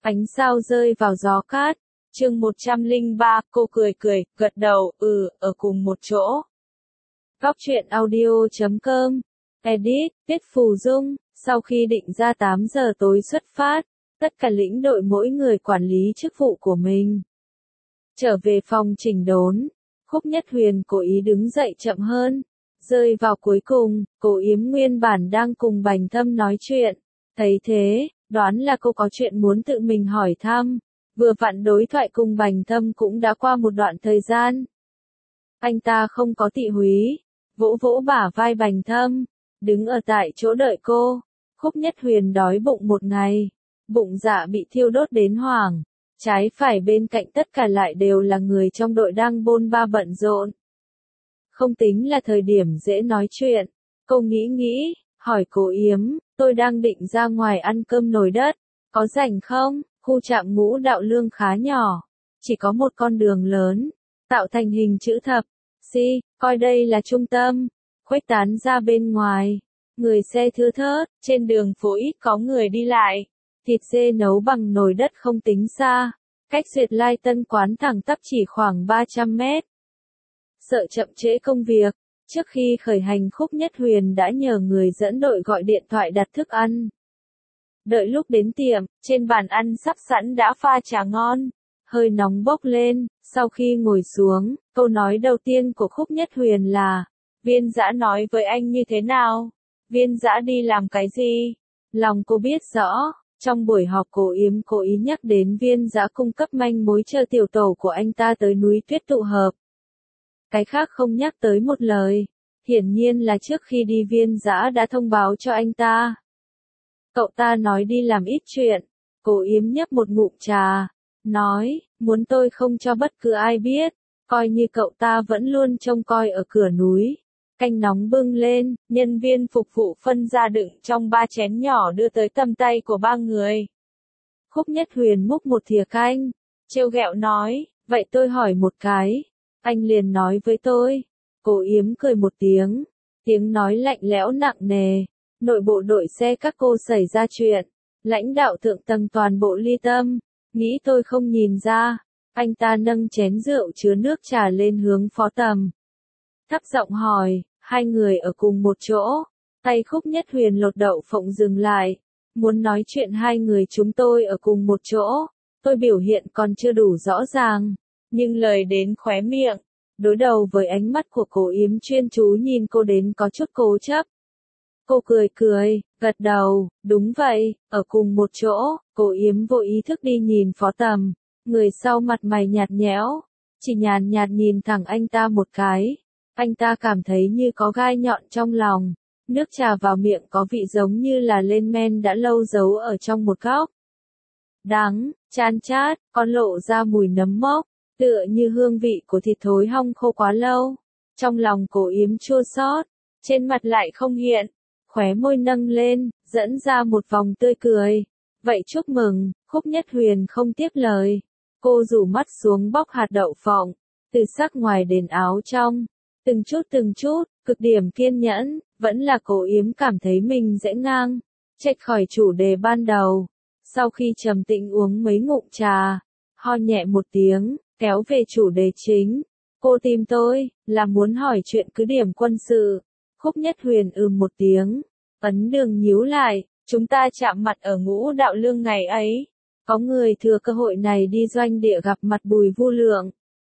Ánh sao rơi vào gió cát. Chương 103, cô cười, gật đầu, ở cùng một chỗ. Góc truyện audio.com. Edit, Tiết Phù Dung. Sau khi định ra 8 giờ tối xuất phát, tất cả lĩnh đội mỗi người quản lý chức vụ của mình. Trở về phòng chỉnh đốn, Khúc Nhất Huyền cố ý đứng dậy chậm hơn. Rơi vào cuối cùng, Cố Yếm nguyên bản đang cùng Bành Thâm nói chuyện. Thấy thế, đoán là cô có chuyện muốn tự mình hỏi thăm. Vừa vặn đối thoại cùng Bành Thâm cũng đã qua một đoạn thời gian. Anh ta không có tị húy, vỗ vỗ bả vai Bành Thâm, đứng ở tại chỗ đợi cô. Khúc Nhất Huyền đói bụng một ngày, bụng dạ bị thiêu đốt đến hoảng. Trái phải bên cạnh tất cả lại đều là người trong đội đang bôn ba bận rộn. Không tính là thời điểm dễ nói chuyện, cô nghĩ, hỏi Cố Yếm, tôi đang định ra ngoài ăn cơm nồi đất, có rảnh không? Khu trạm Ngũ Đạo Lương khá nhỏ, chỉ có một con đường lớn, tạo thành hình chữ thập, coi đây là trung tâm, khuếch tán ra bên ngoài, người xe thưa thớt, trên đường phố ít có người đi lại, thịt dê nấu bằng nồi đất không tính xa, cách Duyệt Lai Tân quán thẳng tắp chỉ khoảng 300 mét. Sợ chậm trễ công việc, trước khi khởi hành Khúc Nhất Huyền đã nhờ người dẫn đội gọi điện thoại đặt thức ăn. Đợi lúc đến tiệm, trên bàn ăn sắp sẵn đã pha trà ngon, hơi nóng bốc lên. Sau khi ngồi xuống, câu nói đầu tiên của Khúc Nhất Huyền là, Viên Dã nói với anh như thế nào? Viên Dã đi làm cái gì? Lòng cô biết rõ, trong buổi họp Cố Yếm cố ý nhắc đến Viên Dã cung cấp manh mối chờ tiểu tổ của anh ta tới núi Tuyết tụ hợp. Cái khác không nhắc tới một lời, hiển nhiên là trước khi đi Viên Dã đã thông báo cho anh ta. Cậu ta nói đi làm ít chuyện, Cố Yếm nhấp một ngụm trà, nói, muốn tôi không cho bất cứ ai biết, coi như cậu ta vẫn luôn trông coi ở cửa núi. Canh nóng bưng lên, nhân viên phục vụ phân ra đựng trong 3 chén nhỏ đưa tới tầm tay của 3 người. Khúc Nhất Huyền múc một thìa canh, trêu ghẹo nói, vậy tôi hỏi một cái, anh liền nói với tôi. Cố Yếm cười một tiếng nói lạnh lẽo nặng nề. Nội bộ đội xe các cô xảy ra chuyện, lãnh đạo thượng tầng toàn bộ ly tâm, nghĩ tôi không nhìn ra. Anh ta nâng chén rượu chứa nước trà lên hướng Phó Tầm. Thấp giọng hỏi, hai người ở cùng một chỗ, tay Khúc Nhất Huyền lột đậu phộng dừng lại, muốn nói chuyện hai người chúng tôi ở cùng một chỗ, tôi biểu hiện còn chưa đủ rõ ràng, nhưng lời đến khóe miệng, đối đầu với ánh mắt của Cố Yếm chuyên chú nhìn cô đến có chút cố chấp. Cô cười, gật đầu, đúng vậy, ở cùng một chỗ. Cố Yếm vô ý thức đi nhìn Phó Tầm, người sau mặt mày nhạt nhẽo, chỉ nhàn nhạt nhìn thẳng anh ta một cái. Anh ta cảm thấy như có gai nhọn trong lòng, nước trà vào miệng có vị giống như là lên men đã lâu giấu ở trong một góc. Đắng, chan chát, còn lộ ra mùi nấm mốc, tựa như hương vị của thịt thối hong khô quá lâu. Trong lòng Cố Yếm chua xót, trên mặt lại không hiện. Khóe môi nâng lên, dẫn ra một vòng tươi cười. Vậy chúc mừng, Khúc Nhất Huyền không tiếp lời. Cô rủ mắt xuống bóc hạt đậu phộng, từ sắc ngoài đến áo trong. Từng chút, cực điểm kiên nhẫn, vẫn là Cố Yếm cảm thấy mình dễ ngang. Chệch khỏi chủ đề ban đầu. Sau khi trầm tĩnh uống mấy ngụm trà, ho nhẹ một tiếng, kéo về chủ đề chính. Cô tìm tôi, là muốn hỏi chuyện cứ điểm quân sự. Khúc Nhất Huyền một tiếng, ấn đường nhíu lại, chúng ta chạm mặt ở Ngũ Đạo Lương ngày ấy. Có người thừa cơ hội này đi doanh địa gặp mặt Bùi Vu Lượng.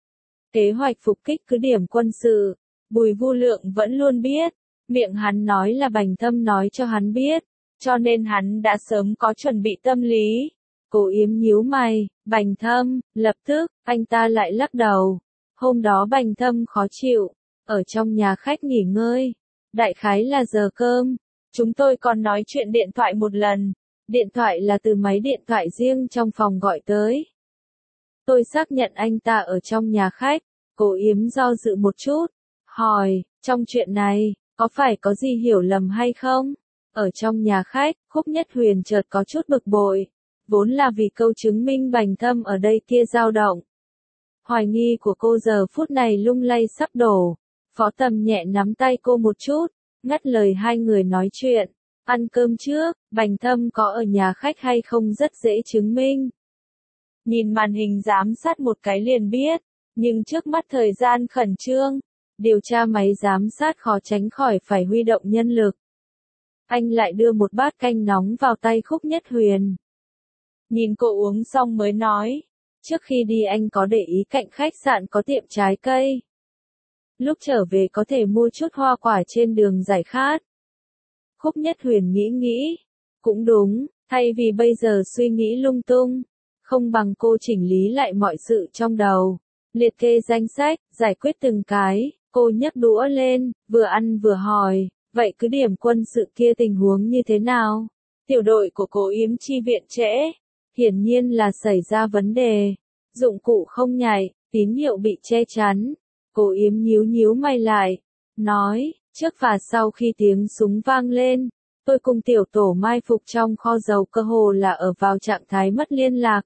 Kế hoạch phục kích cứ điểm quân sự, Bùi Vu Lượng vẫn luôn biết, miệng hắn nói là Bành Thâm nói cho hắn biết, cho nên hắn đã sớm có chuẩn bị tâm lý. Cố Yếm nhíu mày, Bành Thâm, lập tức, anh ta lại lắc đầu. Hôm đó Bành Thâm khó chịu, ở trong nhà khách nghỉ ngơi. Đại khái là giờ cơm, chúng tôi còn nói chuyện điện thoại một lần, điện thoại là từ máy điện thoại riêng trong phòng gọi tới. Tôi xác nhận anh ta ở trong nhà khách. Cố Yếm do dự một chút, hỏi, trong chuyện này, có phải có gì hiểu lầm hay không? Ở trong nhà khách, Khúc Nhất Huyền chợt có chút bực bội, vốn là vì câu chứng minh Bành Thâm ở đây kia dao động. Hoài nghi của cô giờ phút này lung lay sắp đổ. Phó Tầm nhẹ nắm tay cô một chút, ngắt lời hai người nói chuyện. Ăn cơm trước, Bành Thâm có ở nhà khách hay không rất dễ chứng minh. Nhìn màn hình giám sát một cái liền biết, nhưng trước mắt thời gian khẩn trương, điều tra máy giám sát khó tránh khỏi phải huy động nhân lực. Anh lại đưa một bát canh nóng vào tay Khúc Nhất Huyền. Nhìn cô uống xong mới nói, trước khi đi anh có để ý cạnh khách sạn có tiệm trái cây. Lúc trở về có thể mua chút hoa quả trên đường giải khát. Khúc Nhất Huyền nghĩ, cũng đúng, thay vì bây giờ suy nghĩ lung tung, không bằng cô chỉnh lý lại mọi sự trong đầu, liệt kê danh sách, giải quyết từng cái. Cô nhấc đũa lên, vừa ăn vừa hỏi, vậy cứ điểm quân sự kia tình huống như thế nào? Tiểu đội của Cố Yếm chi viện trễ, hiển nhiên là xảy ra vấn đề. Dụng cụ không nhảy, tín hiệu bị che chắn. Cố Yếm nhíu mày lại, nói, trước và sau khi tiếng súng vang lên, tôi cùng tiểu tổ mai phục trong kho dầu cơ hồ là ở vào trạng thái mất liên lạc.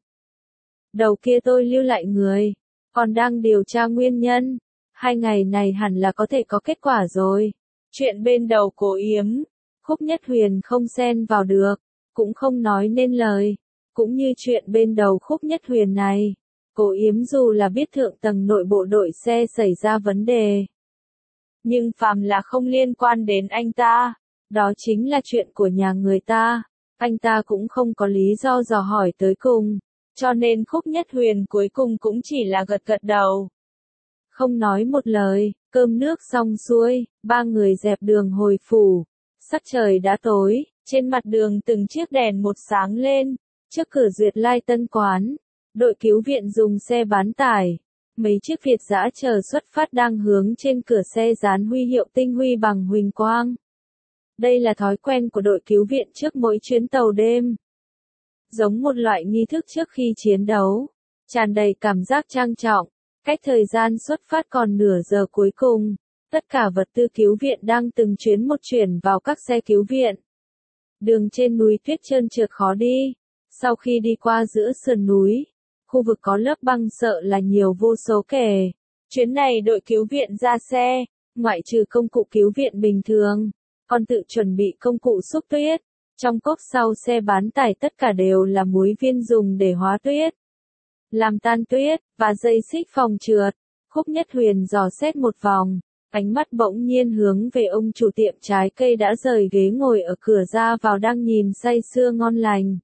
Đầu kia tôi lưu lại người, còn đang điều tra nguyên nhân. 2 ngày này hẳn là có thể có kết quả rồi. Chuyện bên đầu Cố Yếm, Khúc Nhất Huyền không xen vào được, cũng không nói nên lời. Cũng như chuyện bên đầu Khúc Nhất Huyền này, Cố Yếm dù là biết thượng tầng nội bộ đội xe xảy ra vấn đề, nhưng phàm là không liên quan đến anh ta, đó chính là chuyện của nhà người ta, anh ta cũng không có lý do dò hỏi tới cùng, cho nên Khúc Nhất Huyền cuối cùng cũng chỉ là gật đầu. Không nói một lời, cơm nước xong xuôi, 3 người dẹp đường hồi phủ. Sắc trời đã tối, trên mặt đường từng chiếc đèn một sáng lên, trước cửa Duyệt Lai Tân quán, đội cứu viện dùng xe bán tải. Mấy chiếc Việt dã chờ xuất phát đang hướng trên cửa xe dán huy hiệu tinh huy bằng huỳnh quang. Đây là thói quen của đội cứu viện trước mỗi chuyến tàu đêm. Giống một loại nghi thức trước khi chiến đấu, tràn đầy cảm giác trang trọng. Cách thời gian xuất phát còn nửa giờ cuối cùng, tất cả vật tư cứu viện đang từng chuyến một chuyển vào các xe cứu viện. Đường trên núi tuyết trơn trượt khó đi, sau khi đi qua giữa sườn núi, khu vực có lớp băng sợ là nhiều vô số kể. Chuyến này đội cứu viện ra xe, ngoại trừ công cụ cứu viện bình thường, còn tự chuẩn bị công cụ xúc tuyết. Trong cốp sau xe bán tải tất cả đều là muối viên dùng để hóa tuyết, làm tan tuyết, và dây xích phòng trượt. Khúc Nhất Huyền dò xét một vòng, ánh mắt bỗng nhiên hướng về ông chủ tiệm trái cây đã rời ghế ngồi ở cửa ra vào đang nhìn say sưa ngon lành.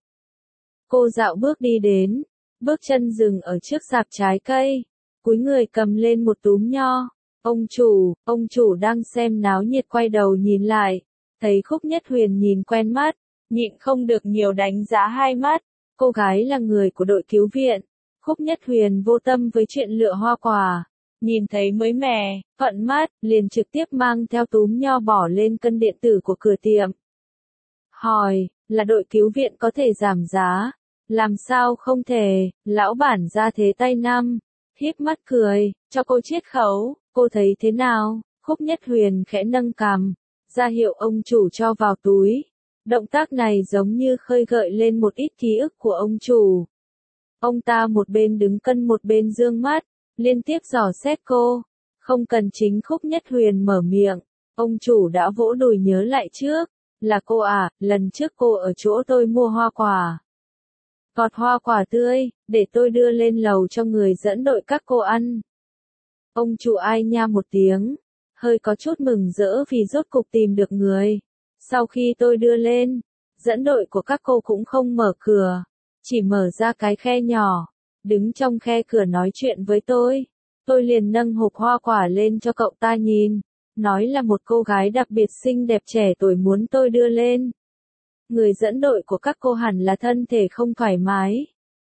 Cô dạo bước đi đến, bước chân dừng ở trước rạp trái cây, cúi người cầm lên một túm nho. Ông chủ đang xem náo nhiệt quay đầu nhìn lại, thấy Khúc Nhất Huyền nhìn quen mắt, nhịn không được nhiều đánh giá hai mắt. Cô gái là người của đội cứu viện. Khúc Nhất Huyền vô tâm với chuyện lựa hoa quả, nhìn thấy mới mẻ, thuận mắt, liền trực tiếp mang theo túm nho bỏ lên cân điện tử của cửa tiệm. Hỏi, là đội cứu viện có thể giảm giá? Làm sao không thể, lão bản ra thế tay năm, híp mắt cười, cho cô chiết khấu, cô thấy thế nào? Khúc Nhất Huyền khẽ nâng cằm, ra hiệu ông chủ cho vào túi. Động tác này giống như khơi gợi lên một ít ký ức của ông chủ. Ông ta một bên đứng cân một bên dương mắt, liên tiếp dò xét cô. Không cần chính Khúc Nhất Huyền mở miệng, ông chủ đã vỗ đùi nhớ lại trước. Là cô à, lần trước cô ở chỗ tôi mua hoa quả. Gọt hoa quả tươi, để tôi đưa lên lầu cho người dẫn đội các cô ăn. Ông chủ ai nha một tiếng, hơi có chút mừng rỡ vì rốt cục tìm được người. Sau khi tôi đưa lên, dẫn đội của các cô cũng không mở cửa, chỉ mở ra cái khe nhỏ, đứng trong khe cửa nói chuyện với tôi. Tôi liền nâng hộp hoa quả lên cho cậu ta nhìn, nói là một cô gái đặc biệt xinh đẹp trẻ tuổi muốn tôi đưa lên. Người dẫn đội của các cô hẳn là thân thể không thoải mái.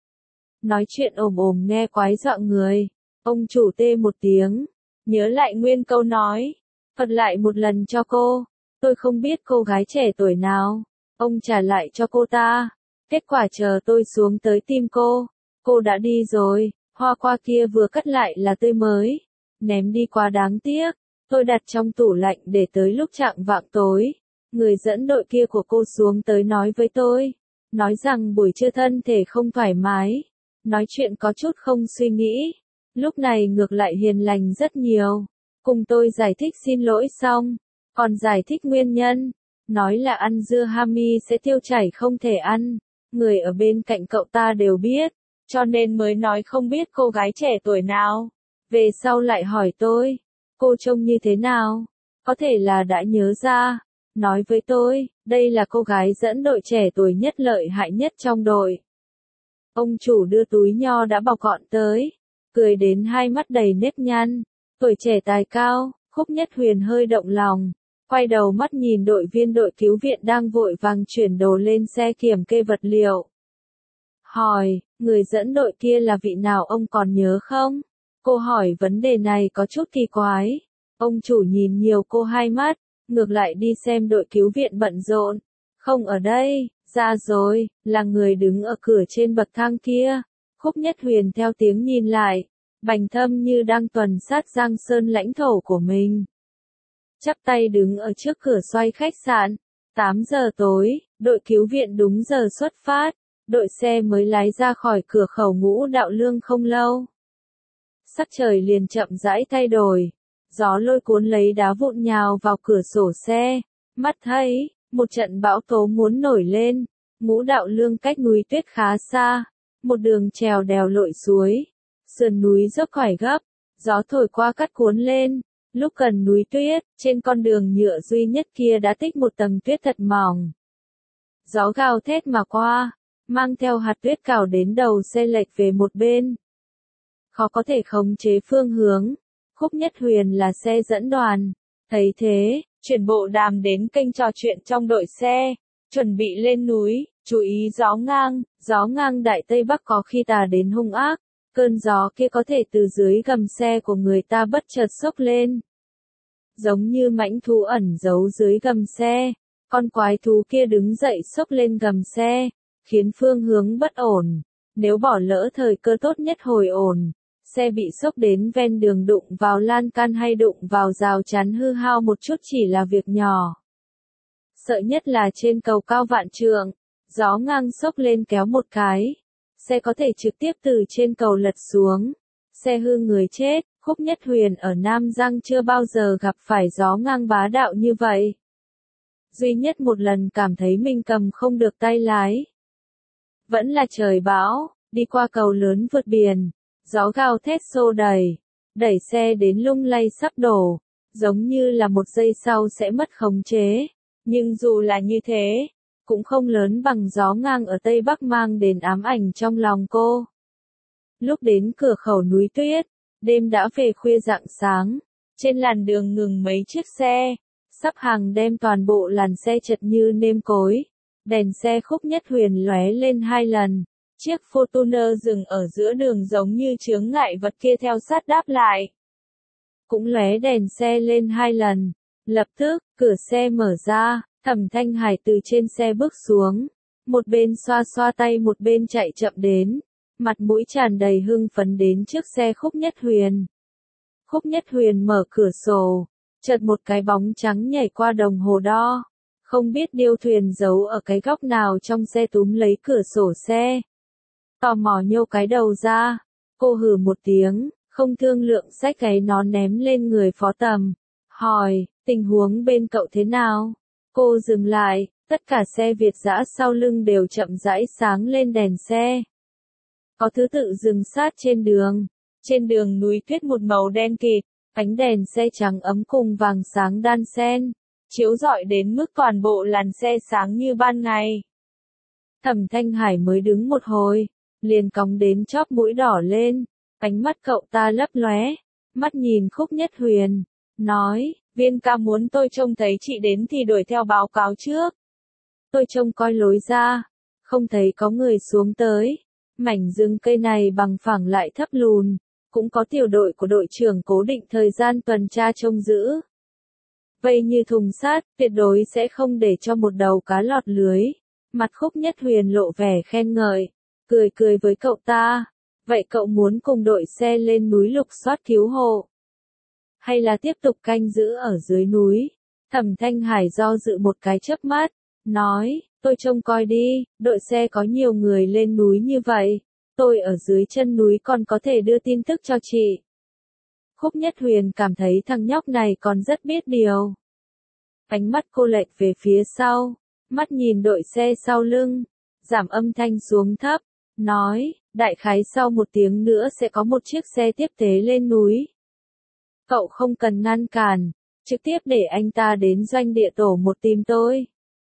Nói chuyện ồm ồm nghe quái dọa người. Ông chủ tê một tiếng, nhớ lại nguyên câu nói, thuật lại một lần cho cô. Tôi không biết cô gái trẻ tuổi nào. Ông trả lại cho cô ta. Kết quả chờ tôi xuống tới tìm cô đã đi rồi. Hoa quả kia vừa cắt lại là tươi mới, ném đi quá đáng tiếc. Tôi đặt trong tủ lạnh để tới lúc chạng vạng tối. Người dẫn đội kia của cô xuống tới nói với tôi, nói rằng buổi trưa thân thể không thoải mái, nói chuyện có chút không suy nghĩ. Lúc này ngược lại hiền lành rất nhiều, cùng tôi giải thích xin lỗi xong, còn giải thích nguyên nhân, nói là ăn dưa hami sẽ tiêu chảy không thể ăn. Người ở bên cạnh cậu ta đều biết, cho nên mới nói không biết cô gái trẻ tuổi nào. Về sau lại hỏi tôi, cô trông như thế nào? Có thể là đã nhớ ra, nói với tôi, đây là cô gái dẫn đội trẻ tuổi nhất lợi hại nhất trong đội. Ông chủ đưa túi nho đã bọc gọn tới, cười đến hai mắt đầy nếp nhăn, tuổi trẻ tài cao, Khúc Nhất Huyền hơi động lòng, quay đầu mắt nhìn đội viên đội cứu viện đang vội vàng chuyển đồ lên xe kiểm kê vật liệu. Hỏi, người dẫn đội kia là vị nào ông còn nhớ không? Cô hỏi vấn đề này có chút kỳ quái. Ông chủ nhìn nhiều cô hai mắt, ngược lại đi xem đội cứu viện bận rộn. Không ở đây, ra rồi, là người đứng ở cửa trên bậc thang kia. Khúc Nhất Huyền theo tiếng nhìn lại, Bành Thâm như đang tuần sát Giang Sơn lãnh thổ của mình. Chắp tay đứng ở trước cửa xoay khách sạn. 8 giờ tối, đội cứu viện đúng giờ xuất phát. Đội xe mới lái ra khỏi cửa khẩu Ngũ Đạo Lương không lâu. Sắc trời liền chậm rãi thay đổi. Gió lôi cuốn lấy đá vụn nhào vào cửa sổ xe. Mắt thấy, một trận bão tố muốn nổi lên. Ngũ Đạo Lương cách núi tuyết khá xa. Một đường trèo đèo lội suối. Sườn núi dốc khỏi gấp. Gió thổi qua cắt cuốn lên. Lúc gần núi tuyết, trên con đường nhựa duy nhất kia đã tích một tầng tuyết thật mỏng. Gió gào thét mà qua, mang theo hạt tuyết cào đến đầu xe lệch về một bên. Khó có thể khống chế phương hướng. Khúc Nhất Huyền là xe dẫn đoàn. Thấy thế, chuyển bộ đàm đến kênh trò chuyện trong đội xe. Chuẩn bị lên núi, chú ý gió ngang Đại Tây Bắc có khi tà đến hung ác. Cơn gió kia có thể từ dưới gầm xe của người ta bất chợt xốc lên. Giống như mãnh thú ẩn giấu dưới gầm xe. Con quái thú kia đứng dậy xốc lên gầm xe, khiến phương hướng bất ổn. Nếu bỏ lỡ thời cơ tốt nhất hồi ổn, xe bị xốc đến ven đường đụng vào lan can hay đụng vào rào chắn hư hao một chút chỉ là việc nhỏ. Sợ nhất là trên cầu cao vạn trượng, gió ngang xốc lên kéo một cái. Xe có thể trực tiếp từ trên cầu lật xuống. Xe hư người chết. Khúc Nhất Huyền ở Nam Giang chưa bao giờ gặp phải gió ngang bá đạo như vậy. Duy nhất một lần cảm thấy mình cầm không được tay lái. Vẫn là trời bão, đi qua cầu lớn vượt biển. Gió gào thét xô đẩy xe đến lung lay sắp đổ. Giống như là một giây sau sẽ mất khống chế. Nhưng dù là như thế, cũng không lớn bằng gió ngang ở Tây Bắc mang đến ám ảnh trong lòng cô. Lúc đến cửa khẩu núi tuyết, đêm đã về khuya rạng sáng, trên làn đường ngừng mấy chiếc xe, sắp hàng đem toàn bộ làn xe chật như nêm cối. Đèn xe Khúc Nhất Huyền lóe lên 2 lần, chiếc Fortuner dừng ở giữa đường giống như chướng ngại vật kia theo sát đáp lại. Cũng lóe đèn xe lên 2 lần, lập tức, cửa xe mở ra. Thẩm Thanh Hải từ trên xe bước xuống, một bên xoa xoa tay một bên chạy chậm đến, mặt mũi tràn đầy hưng phấn đến trước xe Khúc Nhất Huyền. Khúc Nhất Huyền mở cửa sổ, chợt một cái bóng trắng nhảy qua đồng hồ đo, không biết điêu thuyền giấu ở cái góc nào trong xe túm lấy cửa sổ xe. Tò mò nhô cái đầu ra, cô hừ một tiếng, không thương lượng xách cái nón ném lên người Phó Tầm, hỏi, tình huống bên cậu thế nào? Cô dừng lại, tất cả xe Việt dã sau lưng đều chậm rãi sáng lên đèn xe. Có thứ tự dừng sát trên đường. Trên đường núi tuyết một màu đen kịt, ánh đèn xe trắng ấm cùng vàng sáng đan xen, chiếu rọi đến mức toàn bộ làn xe sáng như ban ngày. Thẩm Thanh Hải mới đứng một hồi, liền cong đến chóp mũi đỏ lên, ánh mắt cậu ta lấp lóe, mắt nhìn Khúc Nhất Huyền, nói, Viên ca muốn tôi trông thấy chị đến thì đuổi theo báo cáo trước. Tôi trông coi lối ra, không thấy có người xuống tới. Mảnh rừng cây này bằng phẳng lại thấp lùn, cũng có tiểu đội của đội trưởng cố định thời gian tuần tra trông giữ. Vây như thùng sắt, tuyệt đối sẽ không để cho một đầu cá lọt lưới. Mặt Khúc Nhất Huyền lộ vẻ khen ngợi, cười với cậu ta. Vậy cậu muốn cùng đội xe lên núi lục soát cứu hộ? Hay là tiếp tục canh giữ ở dưới núi? Thẩm Thanh Hải do dự một cái chớp mắt, nói, tôi trông coi đi, đội xe có nhiều người lên núi như vậy, tôi ở dưới chân núi còn có thể đưa tin tức cho chị. Khúc Nhất Huyền cảm thấy thằng nhóc này còn rất biết điều. Ánh mắt cô lệch về phía sau, mắt nhìn đội xe sau lưng, giảm âm thanh xuống thấp, nói, đại khái sau 1 tiếng nữa sẽ có một chiếc xe tiếp tế lên núi. Cậu không cần ngăn cản, trực tiếp để anh ta đến doanh địa tổ 1 tìm tôi.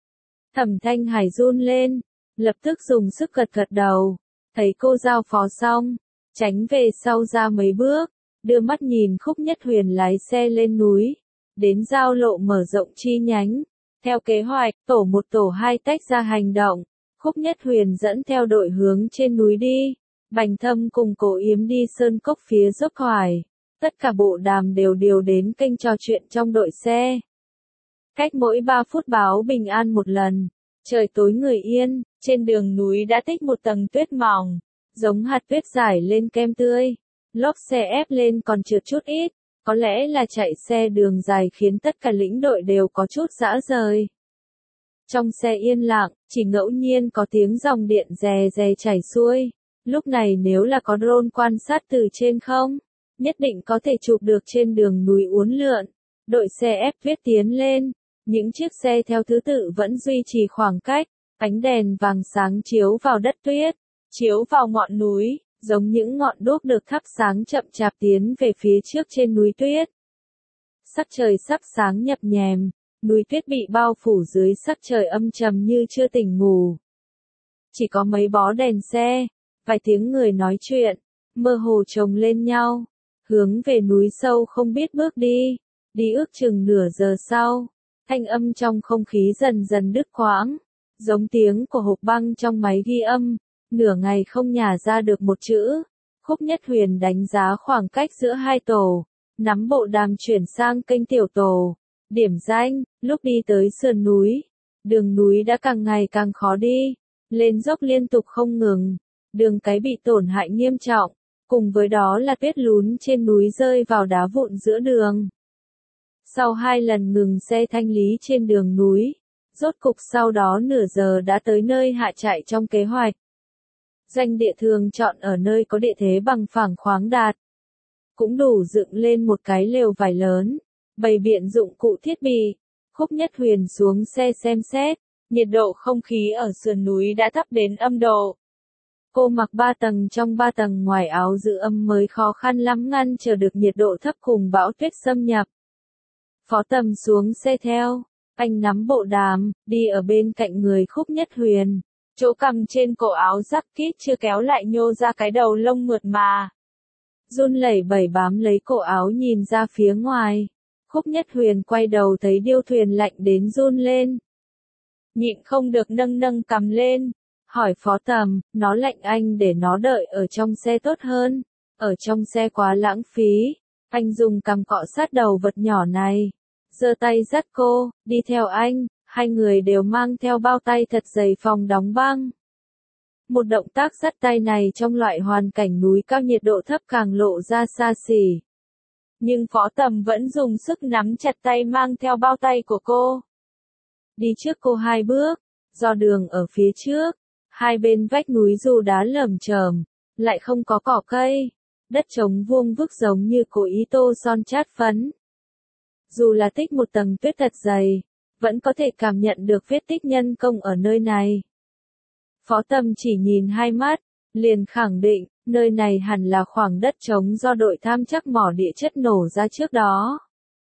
Thẩm Thanh Hải run lên, lập tức dùng sức gật gật đầu, thấy cô giao phó xong, tránh về sau ra mấy bước, đưa mắt nhìn Khúc Nhất Huyền lái xe lên núi, đến giao lộ mở rộng chi nhánh. Theo kế hoạch, tổ 1 tổ 2 tách ra hành động, Khúc Nhất Huyền dẫn theo đội hướng trên núi đi, Bành Thâm cùng Cổ Yếm đi sơn cốc phía dốc Hoài. Tất cả bộ đàm đều điều đến kênh trò chuyện trong đội xe. Cách mỗi 3 phút báo bình an một lần. Trời tối người yên, trên đường núi đã tích một tầng tuyết mỏng, giống hạt tuyết rải lên kem tươi. Lốp xe ép lên còn trượt chút ít, có lẽ là chạy xe đường dài khiến tất cả lĩnh đội đều có chút rã rời. Trong xe yên lặng, chỉ ngẫu nhiên có tiếng dòng điện rè rè chảy xuôi. Lúc này nếu là có drone quan sát từ trên không, nhất định có thể chụp được trên đường núi uốn lượn. Đội xe ép tuyết tiến lên, những chiếc xe theo thứ tự vẫn duy trì khoảng cách, ánh đèn vàng sáng chiếu vào đất tuyết, chiếu vào ngọn núi, giống những ngọn đuốc được thắp sáng chậm chạp tiến về phía trước trên núi tuyết. Sắc trời sắp sáng nhập nhèm, núi tuyết bị bao phủ dưới sắc trời âm trầm như chưa tỉnh ngủ. Chỉ có mấy bó đèn xe, vài tiếng người nói chuyện, mơ hồ chồng lên nhau, hướng về núi sâu không biết bước đi, đi ước chừng nửa giờ sau, thanh âm trong không khí dần dần đứt quãng, giống tiếng của hộp băng trong máy ghi âm, nửa ngày không nhả ra được một chữ. Khúc Nhất Huyền đánh giá khoảng cách giữa hai tổ, nắm bộ đàm chuyển sang kênh tiểu tổ, điểm danh, lúc đi tới sườn núi, đường núi đã càng ngày càng khó đi, lên dốc liên tục không ngừng, đường cái bị tổn hại nghiêm trọng, cùng với đó là tuyết lún trên núi rơi vào đá vụn giữa đường. Sau 2 lần ngừng xe thanh lý trên đường núi, rốt cục sau đó nửa giờ đã tới nơi hạ trại trong kế hoạch. Doanh địa thường chọn ở nơi có địa thế bằng phẳng khoáng đạt. Cũng đủ dựng lên một cái lều vải lớn, bày biện dụng cụ thiết bị. Khúc Nhất Huyền xuống xe xem xét, nhiệt độ không khí ở sườn núi đã thấp đến âm độ. Cô mặc 3 tầng trong 3 tầng ngoài áo giữ ấm mới khó khăn lắm ngăn chờ được nhiệt độ thấp cùng bão tuyết xâm nhập. Phó Tầm xuống xe theo, anh nắm bộ đàm, đi ở bên cạnh người Khúc Nhất Huyền. Chỗ cầm trên cổ áo giáp kít chưa kéo lại nhô ra cái đầu lông mượt mà. Run lẩy bẩy bám lấy cổ áo nhìn ra phía ngoài. Khúc Nhất Huyền quay đầu thấy điêu thuyền lạnh đến run lên. Nhịn không được nâng nâng cầm lên. Hỏi Phó Tầm, nó lạnh anh để nó đợi ở trong xe tốt hơn. Ở trong xe quá lãng phí. Anh dùng cằm cọ sát đầu vật nhỏ này. Giơ tay dắt cô, đi theo anh. 2 người đều mang theo bao tay thật dày phòng đóng băng. Một động tác dắt tay này trong loại hoàn cảnh núi cao nhiệt độ thấp càng lộ ra xa xỉ. Nhưng Phó Tầm vẫn dùng sức nắm chặt tay mang theo bao tay của cô. Đi trước cô 2 bước, do đường ở phía trước, 2 bên vách núi dù đá lởm chởm, lại không có cỏ cây, đất trống vuông vức giống như cố ý tô son chát phấn. Dù là tích một tầng tuyết thật dày, vẫn có thể cảm nhận được vết tích nhân công ở nơi này. Phó Tầm chỉ nhìn 2 mắt, liền khẳng định, nơi này hẳn là khoảng đất trống do đội tham trắc mỏ địa chất nổ ra trước đó.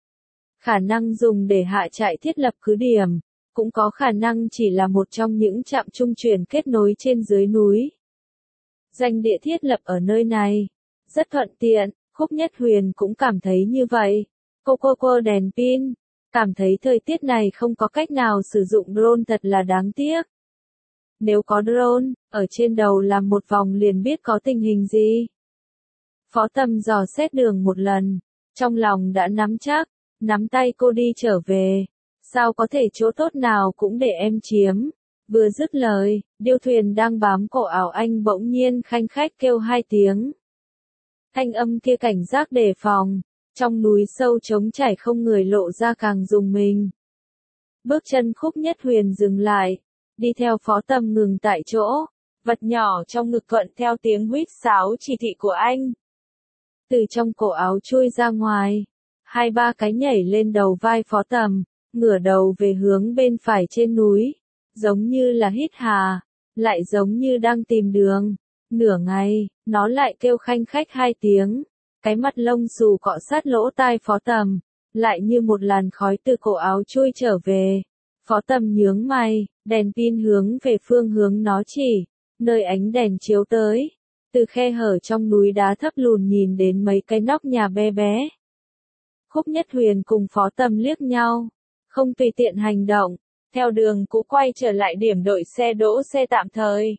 Khả năng dùng để hạ trại thiết lập cứ điểm, cũng có khả năng chỉ là một trong những trạm trung chuyển kết nối trên dưới núi. Doanh địa thiết lập ở nơi này, rất thuận tiện, Khúc Nhất Huyền cũng cảm thấy như vậy. Cô đèn pin, cảm thấy thời tiết này không có cách nào sử dụng drone thật là đáng tiếc. Nếu có drone, ở trên đầu làm một vòng liền biết có tình hình gì. Phó Tầm dò xét đường một lần, trong lòng đã nắm chắc, nắm tay cô đi trở về. Sao có thể chỗ tốt nào cũng để em chiếm. Vừa dứt lời, điêu thuyền đang bám cổ áo anh bỗng nhiên khanh khách kêu 2 tiếng. Thanh âm kia cảnh giác đề phòng. Trong núi sâu trống trải không người lộ ra càng rùng mình. Bước chân Khúc Nhất Huyền dừng lại, đi theo Phó Tầm ngừng tại chỗ, vật nhỏ trong ngực thuận theo tiếng huýt sáo chỉ thị của anh. Từ trong cổ áo chui ra ngoài, 2-3 cái nhảy lên đầu vai Phó Tầm, ngửa đầu về hướng bên phải trên núi, giống như là hít hà, lại giống như đang tìm đường. Nửa ngày, nó lại kêu khanh khách 2 tiếng. Cái mặt lông xù cọ sát lỗ tai Phó Tầm, lại như một làn khói từ cổ áo chui trở về. Phó Tầm nhướng mày, đèn pin hướng về phương hướng nó chỉ, nơi ánh đèn chiếu tới. Từ khe hở trong núi đá thấp lùn nhìn đến mấy cái nóc nhà bé bé. Khúc Nhất Huyền cùng Phó Tầm liếc nhau, không tùy tiện hành động, theo đường cũ quay trở lại điểm đội xe đỗ xe tạm thời.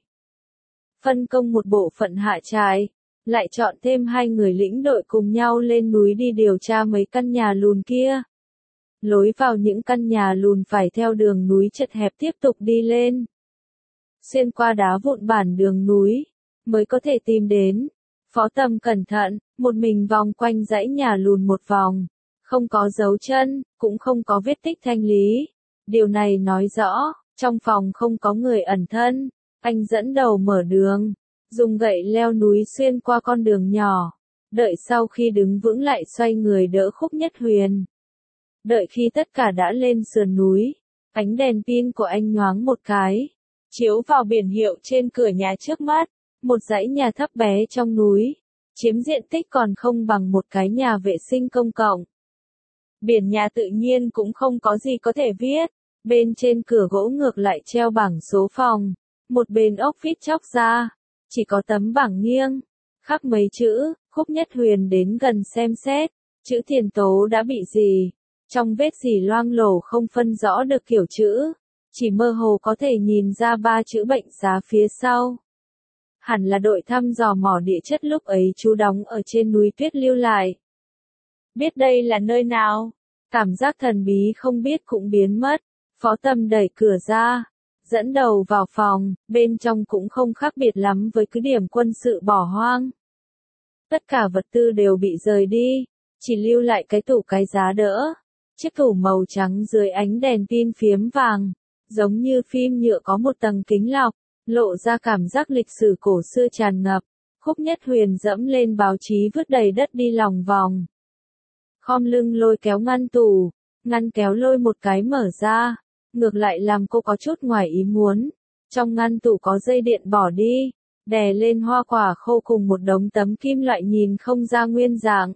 Phân công một bộ phận hạ trại, lại chọn thêm 2 người lĩnh đội cùng nhau lên núi đi điều tra mấy căn nhà lùn kia. Lối vào những căn nhà lùn phải theo đường núi chật hẹp tiếp tục đi lên. Xuyên qua đá vụn bản đường núi, mới có thể tìm đến. Phó Tầm cẩn thận, một mình vòng quanh dãy nhà lùn một vòng. Không có dấu chân, cũng không có vết tích thanh lý. Điều này nói rõ, trong phòng không có người ẩn thân. Anh dẫn đầu mở đường, dùng gậy leo núi xuyên qua con đường nhỏ. Đợi sau khi đứng vững lại xoay người đỡ Khúc Nhất Huyền. Đợi khi tất cả đã lên sườn núi, ánh đèn pin của anh nhoáng một cái, chiếu vào biển hiệu trên cửa nhà trước mắt, một dãy nhà thấp bé trong núi, chiếm diện tích còn không bằng một cái nhà vệ sinh công cộng. Biển nhà tự nhiên cũng không có gì có thể viết, bên trên cửa gỗ ngược lại treo bảng số phòng, một bên ốc vít chóc ra, chỉ có tấm bảng nghiêng, khắc mấy chữ. Khúc Nhất Huyền đến gần xem xét, chữ Thiền Tố đã bị gì, trong vết dỉ loang lổ không phân rõ được kiểu chữ, chỉ mơ hồ có thể nhìn ra 3 chữ bệnh xá phía sau. Hẳn là đội thăm dò mỏ địa chất lúc ấy trú đóng ở trên núi tuyết lưu lại. Biết đây là nơi nào, cảm giác thần bí không biết cũng biến mất. Phó Tầm đẩy cửa ra, dẫn đầu vào phòng, bên trong cũng không khác biệt lắm với cứ điểm quân sự bỏ hoang. Tất cả vật tư đều bị rời đi, chỉ lưu lại cái tủ cái giá đỡ. Chiếc tủ màu trắng dưới ánh đèn pin phiếm vàng, giống như phim nhựa có một tầng kính lọc, lộ ra cảm giác lịch sử cổ xưa tràn ngập. Khúc Nhất Huyền dẫm lên báo chí vứt đầy đất đi lòng vòng. Khom lưng lôi kéo ngăn kéo lôi một cái mở ra, ngược lại làm cô có chút ngoài ý muốn. Trong ngăn tủ có dây điện bỏ đi, đè lên hoa quả khô cùng một đống tấm kim loại nhìn không ra nguyên dạng.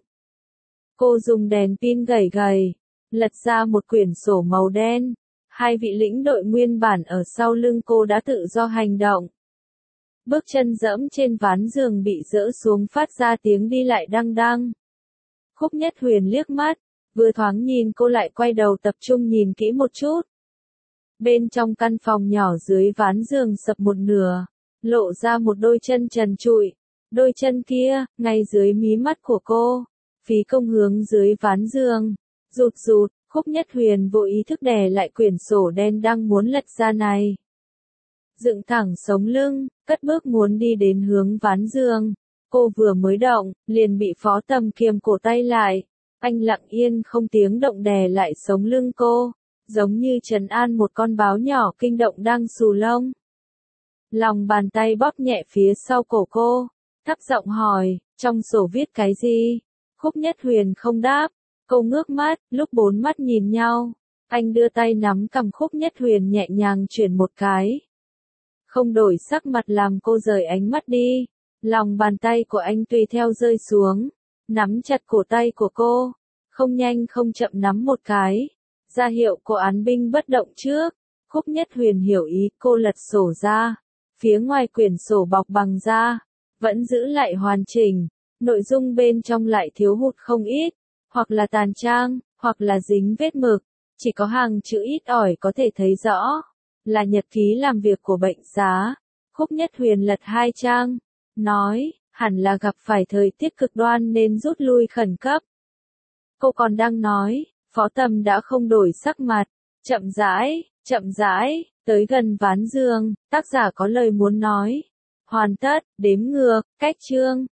Cô dùng đèn pin gầy, lật ra một quyển sổ màu đen. 2 vị lĩnh đội nguyên bản ở sau lưng cô đã tự do hành động. Bước chân dẫm trên ván giường bị dỡ xuống phát ra tiếng đi lại đăng đăng. Khúc Nhất Huyền liếc mắt, vừa thoáng nhìn cô lại quay đầu tập trung nhìn kỹ một chút. Bên trong căn phòng nhỏ dưới ván giường sập một nửa, lộ ra một đôi chân trần trụi. Đôi chân kia, ngay dưới mí mắt của cô, phí công hướng dưới ván giường, rụt. Khúc Nhất Huyền vô ý thức đè lại quyển sổ đen đang muốn lật ra này. Dựng thẳng sống lưng, cất bước muốn đi đến hướng ván giường. Cô vừa mới động, liền bị Phó Tầm kiềm cổ tay lại. Anh lặng yên không tiếng động đè lại sống lưng cô, giống như trấn an một con báo nhỏ kinh động đang xù lông. Lòng bàn tay bóp nhẹ phía sau cổ cô, thấp giọng hỏi, trong sổ viết cái gì? Khúc Nhất Huyền không đáp. Cô ngước mắt, lúc 4 mắt nhìn nhau, anh đưa tay nắm cằm Khúc Nhất Huyền nhẹ nhàng chuyển một cái. Không đổi sắc mặt làm cô rời ánh mắt đi, lòng bàn tay của anh tùy theo rơi xuống, nắm chặt cổ tay của cô, không nhanh không chậm nắm một cái, ra hiệu cô án binh bất động trước. Khúc Nhất Huyền hiểu ý, cô lật sổ ra, phía ngoài quyển sổ bọc bằng da, vẫn giữ lại hoàn chỉnh, nội dung bên trong lại thiếu hụt không ít. Hoặc là tàn trang, hoặc là dính vết mực, chỉ có hàng chữ ít ỏi có thể thấy rõ, là nhật ký làm việc của bệnh xá. Khúc Nhất Huyền lật 2 trang, nói, hẳn là gặp phải thời tiết cực đoan nên rút lui khẩn cấp. Cô còn đang nói, Phó Tầm đã không đổi sắc mặt, chậm rãi, tới gần ván giường, tác giả có lời muốn nói. Hoàn tất, đếm ngược, cách chương.